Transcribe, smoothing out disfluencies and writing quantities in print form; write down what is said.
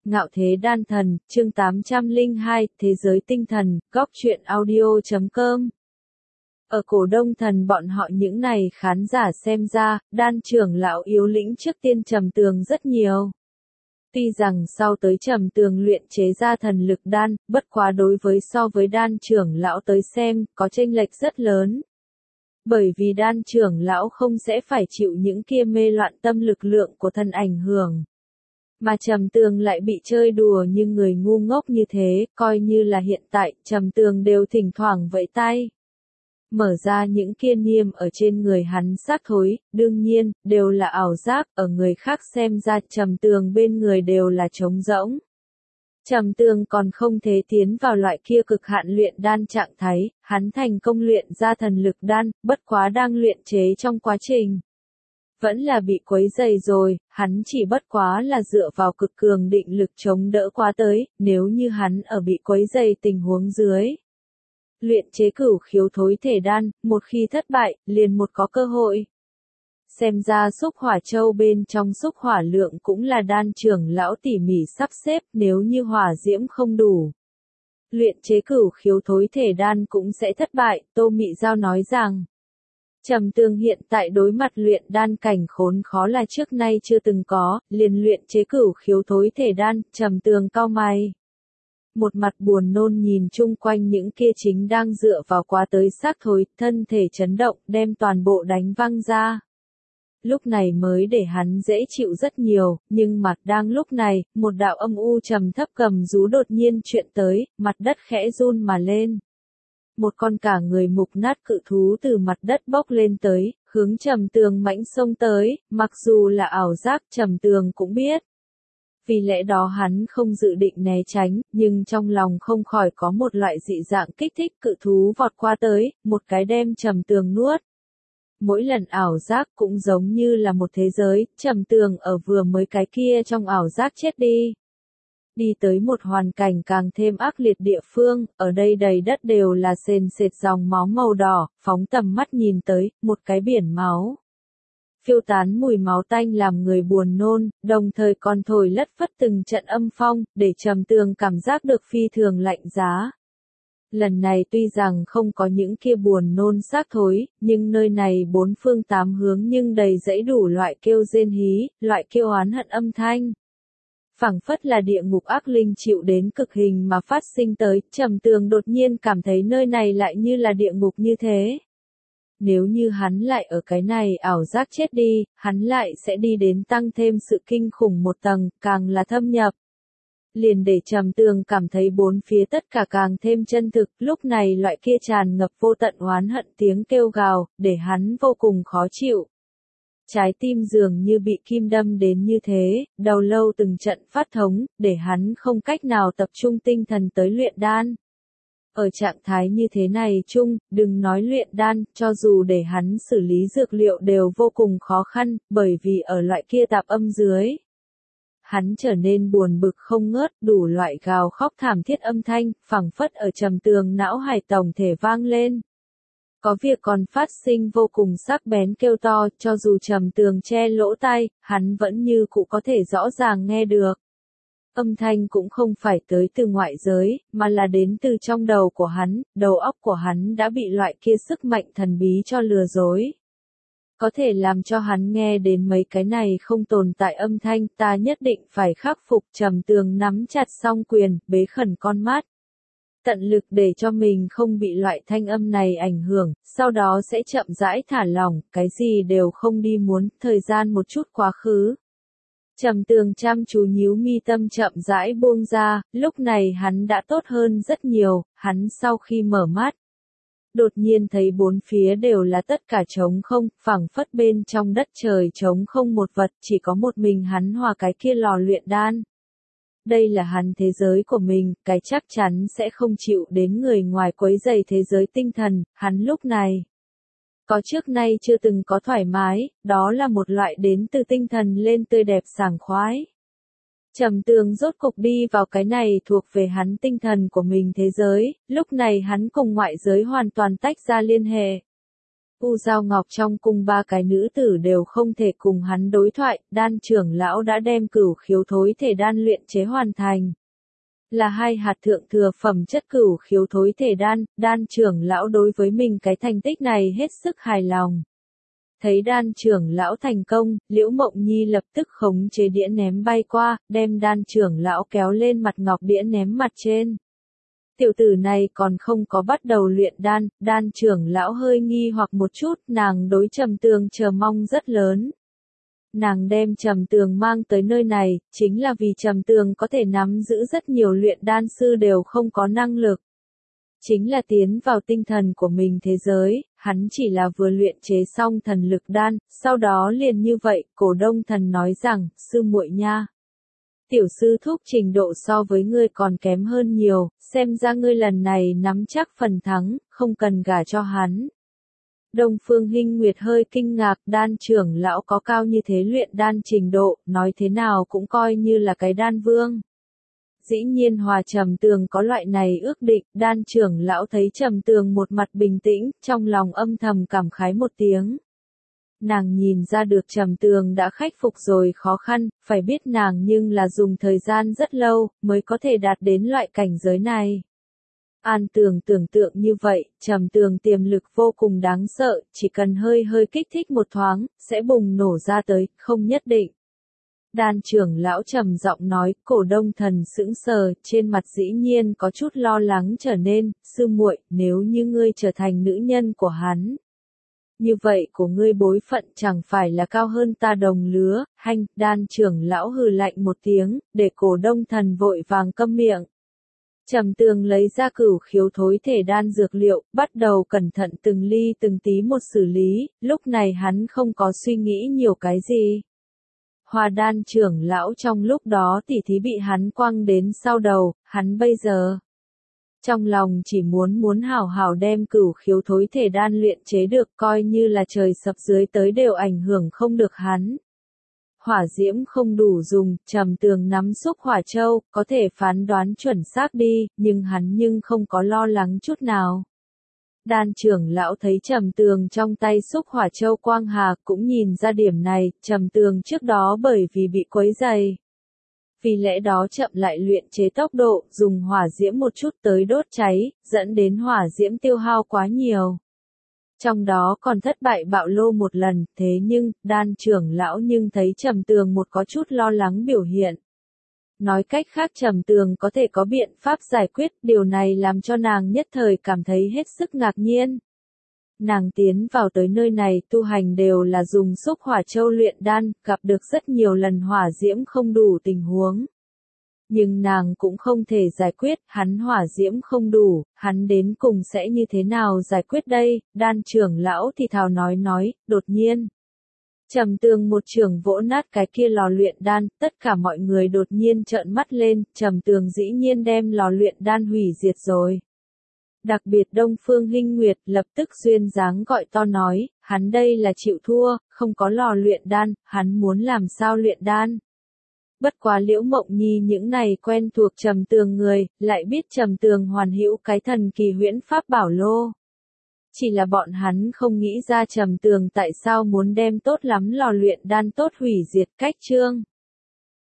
Ngạo Thế Đan Thần, chương 802, Thế giới tinh thần, góc truyện audio.com. Ở cổ Đông Thần bọn họ những này khán giả xem ra, Đan trưởng lão yếu lĩnh trước tiên Trầm Tường rất nhiều. Tuy rằng sau tới Trầm Tường luyện chế ra thần lực đan, bất quá đối với so với Đan trưởng lão tới xem, có chênh lệch rất lớn. Bởi vì Đan trưởng lão không sẽ phải chịu những kia mê loạn tâm lực lượng của thần ảnh hưởng. Mà Trầm Tường lại bị chơi đùa như người ngu ngốc như thế, coi như là hiện tại, Trầm Tường đều thỉnh thoảng vẫy tay. Mở ra những kia niêm ở trên người hắn xác thối, đương nhiên, đều là ảo giác, ở người khác xem ra Trầm Tường bên người đều là trống rỗng. Trầm Tường còn không thể tiến vào loại kia cực hạn luyện đan trạng thái, hắn thành công luyện ra thần lực đan, bất quá đang luyện chế trong quá trình. Vẫn là bị quấy dày rồi, hắn chỉ bất quá là dựa vào cực cường định lực chống đỡ quá tới, nếu như hắn ở bị quấy dày tình huống dưới. Luyện chế cửu khiếu thối thể đan, một khi thất bại, liền một có cơ hội. Xem ra xúc hỏa châu bên trong xúc hỏa lượng cũng là Đan trưởng lão tỉ mỉ sắp xếp, nếu như hỏa diễm không đủ. Luyện chế cửu khiếu thối thể đan cũng sẽ thất bại, Tô Mị Giao nói rằng. Trầm Tường hiện tại đối mặt luyện đan cảnh khốn khó là trước nay chưa từng có, liền luyện chế cửu khiếu thối thể đan, Trầm Tường cau mày. Một mặt buồn nôn nhìn chung quanh những kia chính đang dựa vào quá tới xác thối, thân thể chấn động, đem toàn bộ đánh văng ra. Lúc này mới để hắn dễ chịu rất nhiều, nhưng mặt đang lúc này, một đạo âm u trầm thấp cầm rú đột nhiên chuyện tới, mặt đất khẽ run mà lên. Một con cả người mục nát cự thú từ mặt đất bốc lên tới, hướng Trầm Tường mãnh xông tới, mặc dù là ảo giác Trầm Tường cũng biết. Vì lẽ đó hắn không dự định né tránh, nhưng trong lòng không khỏi có một loại dị dạng kích thích, cự thú vọt qua tới, một cái đem Trầm Tường nuốt. Mỗi lần ảo giác cũng giống như là một thế giới, Trầm Tường ở vừa mới cái kia trong ảo giác chết đi. Đi tới một hoàn cảnh càng thêm ác liệt địa phương, ở đây đầy đất đều là sền sệt dòng máu màu đỏ, phóng tầm mắt nhìn tới, một cái biển máu. Phiêu tán mùi máu tanh làm người buồn nôn, đồng thời còn thổi lất phất từng trận âm phong, để Trầm Tường cảm giác được phi thường lạnh giá. Lần này tuy rằng không có những kia buồn nôn xác thối, nhưng nơi này bốn phương tám hướng nhưng đầy dẫy đủ loại kêu rên hí, loại kêu oán hận âm thanh. Phảng phất là địa ngục ác linh chịu đến cực hình mà phát sinh tới, Trầm Tường đột nhiên cảm thấy nơi này lại như là địa ngục như thế. Nếu như hắn lại ở cái này ảo giác chết đi, hắn lại sẽ đi đến tăng thêm sự kinh khủng một tầng, càng là thâm nhập. Liền để Trầm Tường cảm thấy bốn phía tất cả càng thêm chân thực, lúc này loại kia tràn ngập vô tận oán hận tiếng kêu gào, để hắn vô cùng khó chịu. Trái tim dường như bị kim đâm đến như thế, đầu lâu từng trận phát thống, để hắn không cách nào tập trung tinh thần tới luyện đan. Ở trạng thái như thế này chung, đừng nói luyện đan, cho dù để hắn xử lý dược liệu đều vô cùng khó khăn, bởi vì ở loại kia tạp âm dưới. Hắn trở nên buồn bực không ngớt, đủ loại gào khóc thảm thiết âm thanh, phảng phất ở Trầm Tường não hải tổng thể vang lên. Có việc còn phát sinh vô cùng sắc bén kêu to, cho dù Trầm Tường che lỗ tai, hắn vẫn như cũ có thể rõ ràng nghe được. Âm thanh cũng không phải tới từ ngoại giới, mà là đến từ trong đầu của hắn, đầu óc của hắn đã bị loại kia sức mạnh thần bí cho lừa dối. Có thể làm cho hắn nghe đến mấy cái này không tồn tại âm thanh, ta nhất định phải khắc phục. Trầm Tường nắm chặt song quyền, bế khẩn con mắt. Tận lực để cho mình không bị loại thanh âm này ảnh hưởng, sau đó sẽ chậm rãi thả lỏng, cái gì đều không đi muốn, thời gian một chút quá khứ. Trầm Tường chăm chú nhíu mi tâm chậm rãi buông ra, lúc này hắn đã tốt hơn rất nhiều, hắn sau khi mở mắt. Đột nhiên thấy bốn phía đều là tất cả trống không, phảng phất bên trong đất trời trống không một vật, chỉ có một mình hắn hòa cái kia lò luyện đan. Đây là hắn thế giới của mình, cái chắc chắn sẽ không chịu đến người ngoài quấy rầy thế giới tinh thần, hắn lúc này. Có trước nay chưa từng có thoải mái, đó là một loại đến từ tinh thần lên tươi đẹp sảng khoái. Trầm Tường rốt cục đi vào cái này thuộc về hắn tinh thần của mình thế giới, lúc này hắn cùng ngoại giới hoàn toàn tách ra liên hệ. U Giao Ngọc trong cung ba cái nữ tử đều không thể cùng hắn đối thoại, đan trưởng lão đã đem cửu khiếu thối thể đan luyện chế hoàn thành. Là 2 hạt thượng thừa phẩm chất cửu khiếu thối thể đan, đan trưởng lão đối với mình cái thành tích này hết sức hài lòng. Thấy đan trưởng lão thành công, Liễu Mộng Nhi lập tức khống chế đĩa ném bay qua, đem đan trưởng lão kéo lên mặt ngọc đĩa ném mặt trên. Tiểu tử này còn không có bắt đầu luyện đan, đan trưởng lão hơi nghi hoặc một chút, nàng đối Trầm Tường chờ mong rất lớn. Nàng đem Trầm Tường mang tới nơi này, chính là vì Trầm Tường có thể nắm giữ rất nhiều luyện đan sư đều không có năng lực. Chính là tiến vào tinh thần của mình thế giới, hắn chỉ là vừa luyện chế xong thần lực đan, sau đó liền như vậy, Cổ Đông Thần nói rằng, sư muội nha. Tiểu sư thúc trình độ so với ngươi còn kém hơn nhiều, xem ra ngươi lần này nắm chắc phần thắng, không cần gả cho hắn. Đông Phương Hinh Nguyệt hơi kinh ngạc, đan trưởng lão có cao như thế luyện đan trình độ, nói thế nào cũng coi như là cái đan vương. Dĩ nhiên Hòa Trầm Tường có loại này ước định, đan trưởng lão thấy Trầm Tường một mặt bình tĩnh, trong lòng âm thầm cảm khái một tiếng. Nàng nhìn ra được Trầm Tường đã khắc phục rồi khó khăn, phải biết nàng nhưng là dùng thời gian rất lâu, mới có thể đạt đến loại cảnh giới này. An Tường tưởng tượng như vậy, Trầm Tường tiềm lực vô cùng đáng sợ, chỉ cần hơi kích thích một thoáng, sẽ bùng nổ ra tới, không nhất định. Đan trưởng lão trầm giọng nói, Cổ Đông Thần sững sờ, trên mặt dĩ nhiên có chút lo lắng trở nên, sư muội, nếu như ngươi trở thành nữ nhân của hắn. Như vậy của ngươi bối phận chẳng phải là cao hơn ta đồng lứa, hanh, đan trưởng lão hừ lạnh một tiếng, để Cổ Đông Thần vội vàng câm miệng. Trầm Tường lấy ra cửu khiếu thối thể đan dược liệu, bắt đầu cẩn thận từng ly từng tí một xử lý, lúc này hắn không có suy nghĩ nhiều cái gì. Hòa đan trưởng lão trong lúc đó tỉ thí bị hắn quăng đến sau đầu, hắn bây giờ. Trong lòng chỉ muốn hảo hảo đem cửu khiếu thối thể đan luyện chế được coi như là trời sập dưới tới đều ảnh hưởng không được hắn. Hỏa diễm không đủ dùng, Trầm Tường nắm xúc hỏa châu, có thể phán đoán chuẩn xác đi, nhưng hắn không có lo lắng chút nào. Đan trưởng lão thấy Trầm Tường trong tay xúc hỏa châu quang hà cũng nhìn ra điểm này, Trầm Tường trước đó bởi vì bị quấy dày. Vì lẽ đó chậm lại luyện chế tốc độ, dùng hỏa diễm một chút tới đốt cháy, dẫn đến hỏa diễm tiêu hao quá nhiều. Trong đó còn thất bại bạo lô một lần, thế nhưng, đan trưởng lão thấy Trầm Tường một có chút lo lắng biểu hiện. Nói cách khác Trầm Tường có thể có biện pháp giải quyết, điều này làm cho nàng nhất thời cảm thấy hết sức ngạc nhiên. Nàng tiến vào tới nơi này tu hành đều là dùng xúc hỏa châu luyện đan, gặp được rất nhiều lần hỏa diễm không đủ tình huống. Nhưng nàng cũng không thể giải quyết, hắn hỏa diễm không đủ, hắn đến cùng sẽ như thế nào giải quyết đây, đan trưởng lão thì thào nói, đột nhiên. Trầm Tường một trường vỗ nát cái kia lò luyện đan, tất cả mọi người đột nhiên trợn mắt lên, Trầm Tường dĩ nhiên đem lò luyện đan hủy diệt rồi. Đặc biệt Đông Phương Hinh Nguyệt lập tức duyên dáng gọi to nói, hắn đây là chịu thua, không có lò luyện đan, hắn muốn làm sao luyện đan. Bất quá Liễu Mộng Nhi những này quen thuộc Trầm Tường người, lại biết Trầm Tường hoàn hữu cái thần kỳ huyễn pháp bảo lô. Chỉ là bọn hắn không nghĩ ra Trầm Tường tại sao muốn đem tốt lắm lò luyện đan tốt hủy diệt cách chương.